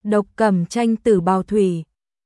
Độc Cẩm Tranh Tử Bào Thủy.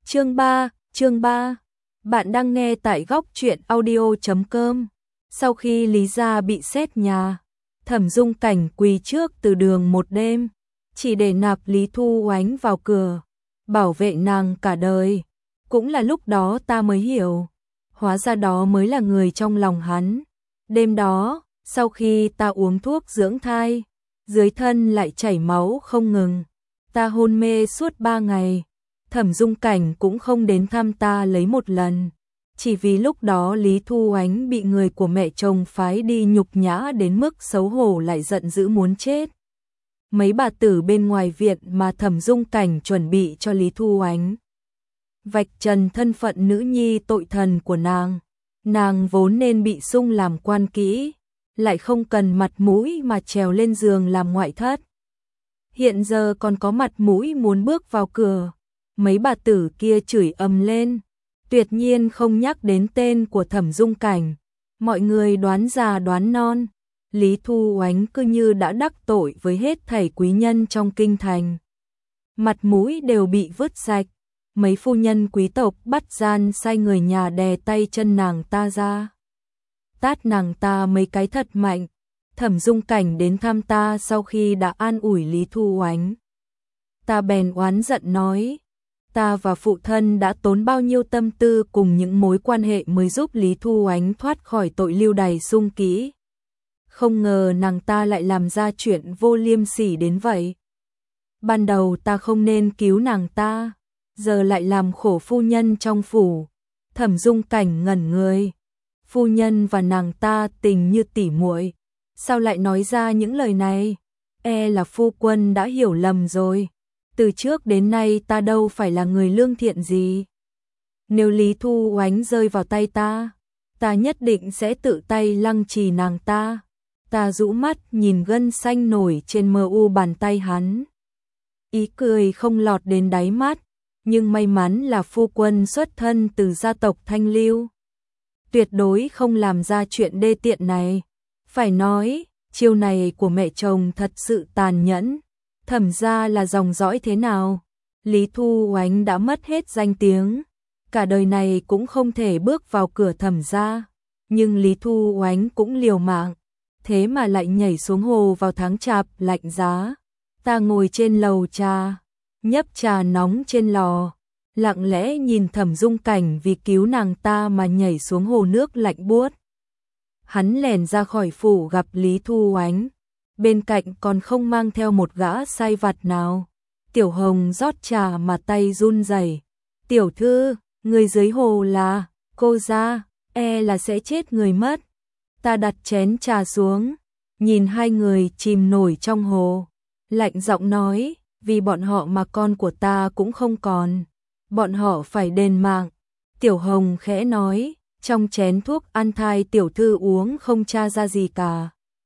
Chương 3. Bạn đang nghe tại góc truyện audio.com. Sau khi Lý gia bị xét nhà, Thẩm Dung Cảnh quỳ trước từ đường một đêm, chỉ để nạp Lý Thu Oánh vào cửa, bảo vệ nàng cả đời. Cũng là lúc đó ta mới hiểu, hóa ra đó mới là người trong lòng hắn. Đêm đó, sau khi ta uống thuốc dưỡng thai, dưới thân lại chảy máu không ngừng. Ta hôn mê suốt 3 ngày, Thẩm Dung Cảnh cũng không đến thăm ta lấy một lần. Chỉ vì lúc đó Lý Thu Oánh bị người của mẹ chồng phái đi nhục nhã đến mức xấu hổ lại giận dữ muốn chết. Mấy bà tử bên ngoài viện mà Thẩm Dung Cảnh chuẩn bị cho Lý Thu Oánh vạch trần thân phận nữ nhi tội thần của nàng. Nàng vốn nên bị sung làm quan kỹ, lại không cần mặt mũi mà trèo lên giường làm ngoại thất. Hiện giờ còn có mặt mũi muốn bước vào cửa. Mấy bà tử kia chửi ầm lên, tuyệt nhiên không nhắc đến tên của Thẩm Dung Cảnh. Mọi người đoán già đoán non, Lý Thu Oánh cứ như đã đắc tội với hết thảy quý nhân trong kinh thành. Mặt mũi đều bị vứt sạch. Mấy phu nhân quý tộc bắt gian sai người nhà đè tay chân nàng ta ra, tát nàng ta mấy cái thật mạnh. Thẩm Dung Cảnh đến thăm ta sau khi đã an ủi Lý Thu Oánh. Ta bèn oán giận nói, ta và phụ thân đã tốn bao nhiêu tâm tư cùng những mối quan hệ mới giúp Lý Thu Oánh thoát khỏi tội lưu đày sung kỹ. Không ngờ nàng ta lại làm ra chuyện vô liêm sỉ đến vậy. Ban đầu ta không nên cứu nàng ta, giờ lại làm khổ phu nhân trong phủ. Thẩm Dung Cảnh ngẩn người. Phu nhân và nàng ta tình như tỉ muội, sao lại nói ra những lời này? E là phu quân đã hiểu lầm rồi. Từ trước đến nay ta đâu phải là người lương thiện gì. Nếu Lý Thu Oánh rơi vào tay ta, ta nhất định sẽ tự tay lăng trì nàng ta. Ta rũ mắt nhìn gân xanh nổi trên mờ u bàn tay hắn. Ý cười không lọt đến đáy mắt, nhưng may mắn là phu quân xuất thân từ gia tộc Thanh Lưu, tuyệt đối không làm ra chuyện đê tiện này. Phải nói, chiêu này của mẹ chồng thật sự tàn nhẫn. Thẩm gia là dòng dõi thế nào? Lý Thu Oánh đã mất hết danh tiếng, cả đời này cũng không thể bước vào cửa Thẩm gia. Nhưng Lý Thu Oánh cũng liều mạng, thế mà lại nhảy xuống hồ vào tháng chạp lạnh giá. Ta ngồi trên lầu trà, nhấp trà nóng trên lò, lặng lẽ nhìn Thẩm Dung Cảnh vì cứu nàng ta mà nhảy xuống hồ nước lạnh buốt. Hắn lèn ra khỏi phủ gặp Lý Thu Oánh, bên cạnh còn không mang theo một gã sai vặt nào. Tiểu Hồng rót trà mà tay run rẩy. Tiểu thư, người dưới hồ là cô gia, e là sẽ chết người mất. Ta đặt chén trà xuống, nhìn hai người chìm nổi trong hồ, lạnh giọng nói, vì bọn họ mà con của ta cũng không còn, bọn họ phải đền mạng. Tiểu Hồng khẽ nói, trong chén thuốc an thai tiểu thư uống không tra ra gì cả,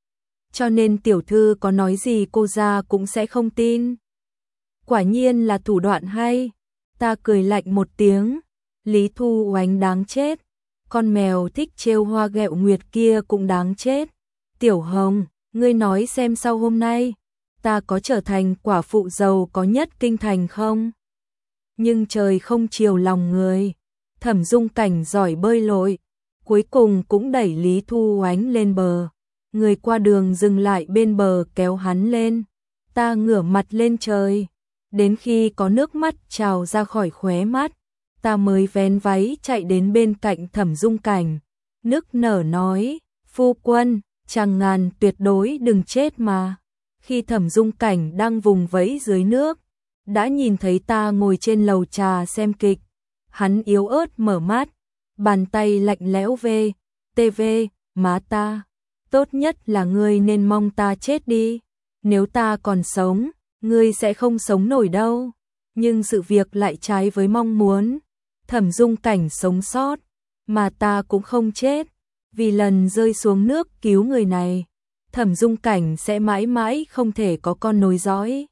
cho nên tiểu thư có nói gì cô gia cũng sẽ không tin. Quả nhiên là thủ đoạn hay. Ta cười lạnh một tiếng. Lý Thu Oánh đáng chết, con mèo thích trêu hoa ghẹo nguyệt kia cũng đáng chết. Tiểu Hồng, ngươi nói xem sau hôm nay ta có trở thành quả phụ giàu có nhất kinh thành không? Nhưng trời không chiều lòng người. Thẩm Dung Cảnh giỏi bơi lội, cuối cùng cũng đẩy Lý Thu Oánh lên bờ. Người qua đường dừng lại bên bờ kéo hắn lên. Ta ngửa mặt lên trời, đến khi có nước mắt trào ra khỏi khóe mắt, ta mới vén váy chạy đến bên cạnh Thẩm Dung Cảnh, nức nở nói, phu quân, chàng ngàn tuyệt đối đừng chết mà. Khi Thẩm Dung Cảnh đang vùng vẫy dưới nước, đã nhìn thấy ta ngồi trên lầu trà xem kịch. Hắn yếu ớt mở mắt, bàn tay lạnh lẽo về, TV, má ta. Tốt nhất là ngươi nên mong ta chết đi. Nếu ta còn sống, ngươi sẽ không sống nổi đâu. Nhưng sự việc lại trái với mong muốn. Thẩm Dung Cảnh sống sót, mà ta cũng không chết. Vì lần rơi xuống nước cứu người này, Thẩm Dung Cảnh sẽ mãi mãi không thể có con nối dõi.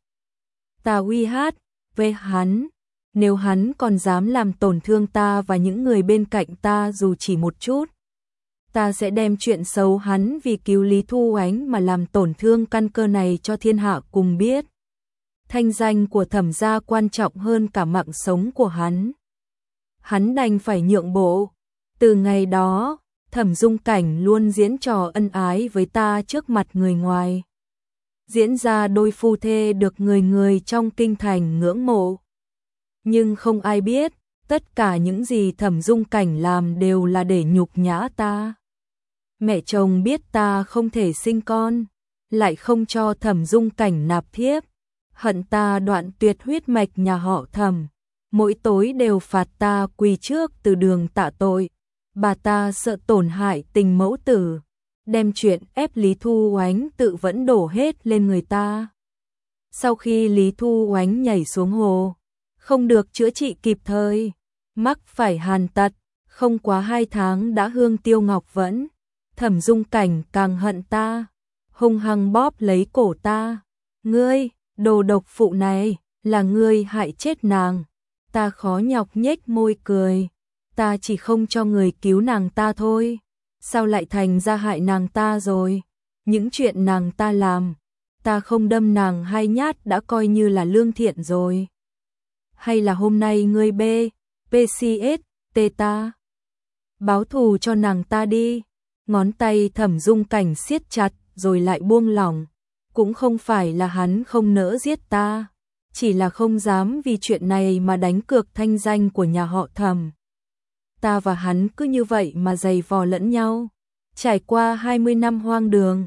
Ta uy hát về hắn, nếu hắn còn dám làm tổn thương ta và những người bên cạnh ta dù chỉ một chút, ta sẽ đem chuyện xấu hắn vì cứu Lý Thu Oánh mà làm tổn thương căn cơ này cho thiên hạ cùng biết. thanh danh của Thẩm gia quan trọng hơn cả mạng sống của hắn. Hắn đành phải nhượng bộ. Từ ngày đó, Thẩm Dung Cảnh luôn diễn trò ân ái với ta trước mặt người ngoài. Diễn ra đôi phu thê được người người trong kinh thành ngưỡng mộ. Nhưng không ai biết, tất cả những gì Thẩm Dung Cảnh làm đều là để nhục nhã ta. Mẹ chồng biết ta không thể sinh con, lại không cho Thẩm Dung Cảnh nạp thiếp, hận ta đoạn tuyệt huyết mạch nhà họ Thẩm, mỗi tối đều phạt ta quỳ trước từ đường tạ tội. Bà ta sợ tổn hại tình mẫu tử, đem chuyện ép Lý Thu Oánh tự vẫn đổ hết lên người ta. Sau khi Lý Thu Oánh nhảy xuống hồ, không được chữa trị kịp thời, mắc phải hàn tật, không quá 2 tháng đã hương tiêu ngọc vẫn. Thẩm Dung Cảnh càng hận ta, hung hăng bóp lấy cổ ta. Ngươi, đồ độc phụ này, là ngươi hại chết nàng. Ta khó nhọc nhếch môi cười. Ta chỉ không cho người cứu nàng ta thôi. Sao lại thành ra hại nàng ta rồi? Những chuyện nàng ta làm, ta không đâm nàng 2 nhát đã coi như là lương thiện rồi. Hay là hôm nay ngươi PCS, ta báo thù cho nàng ta đi. Ngón tay Thẩm Dung Cảnh siết chặt rồi lại buông lỏng. Cũng không phải là hắn không nỡ giết ta, chỉ là không dám vì chuyện này mà đánh cược thanh danh của nhà họ Thẩm. Ta và hắn cứ như vậy mà giày vò lẫn nhau, trải qua 20 năm hoang đường.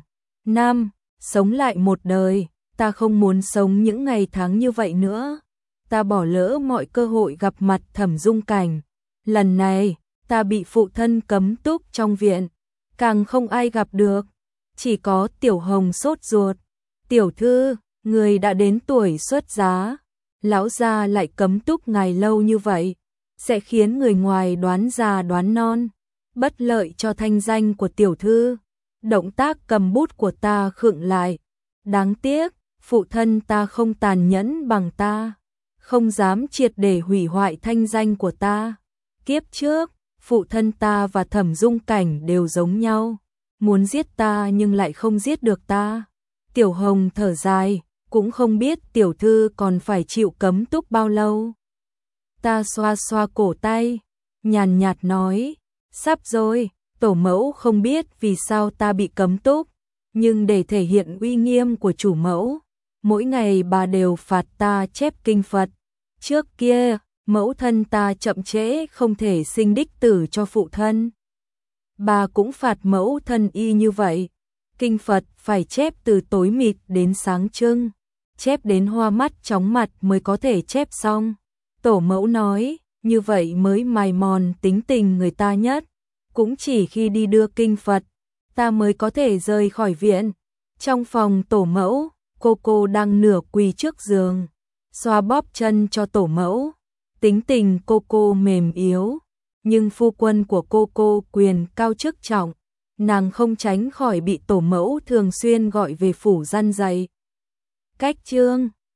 Sống lại một đời, ta không muốn sống những ngày tháng như vậy nữa. Ta bỏ lỡ mọi cơ hội gặp mặt Thẩm Dung Cảnh. Lần này, ta bị phụ thân cấm túc trong viện, càng không ai gặp được, chỉ có Tiểu Hồng sốt ruột. Tiểu thư, người đã đến tuổi xuất giá, lão gia lại cấm túc ngài lâu như vậy, sẽ khiến người ngoài đoán già đoán non, bất lợi cho thanh danh của tiểu thư. Động tác cầm bút của ta khựng lại. Đáng tiếc, phụ thân ta không tàn nhẫn bằng ta, không dám triệt để hủy hoại thanh danh của ta. Kiếp trước, phụ thân ta và Thẩm Dung Cảnh đều giống nhau, muốn giết ta nhưng lại không giết được ta. Tiểu Hồng thở dài, cũng không biết tiểu thư còn phải chịu cấm túc bao lâu. Ta xoa xoa cổ tay, nhàn nhạt nói, sắp rồi. Tổ mẫu không biết vì sao ta bị cấm túc, nhưng để thể hiện uy nghiêm của chủ mẫu, mỗi ngày bà đều phạt ta chép kinh Phật. Trước kia, mẫu thân ta chậm trễ không thể sinh đích tử cho phụ thân, bà cũng phạt mẫu thân y như vậy. Kinh Phật phải chép từ tối mịt đến sáng trưng, chép đến hoa mắt chóng mặt mới có thể chép xong. Tổ mẫu nói, như vậy mới mài mòn tính tình người ta nhất. Cũng chỉ khi đi đưa kinh Phật, ta mới có thể rời khỏi viện. Trong phòng tổ mẫu, cô đang nửa quỳ trước giường, xoa bóp chân cho tổ mẫu. Tính tình cô mềm yếu, nhưng phu quân của cô quyền cao chức trọng, nàng không tránh khỏi bị tổ mẫu thường xuyên gọi về phủ răn dạy. Cách chương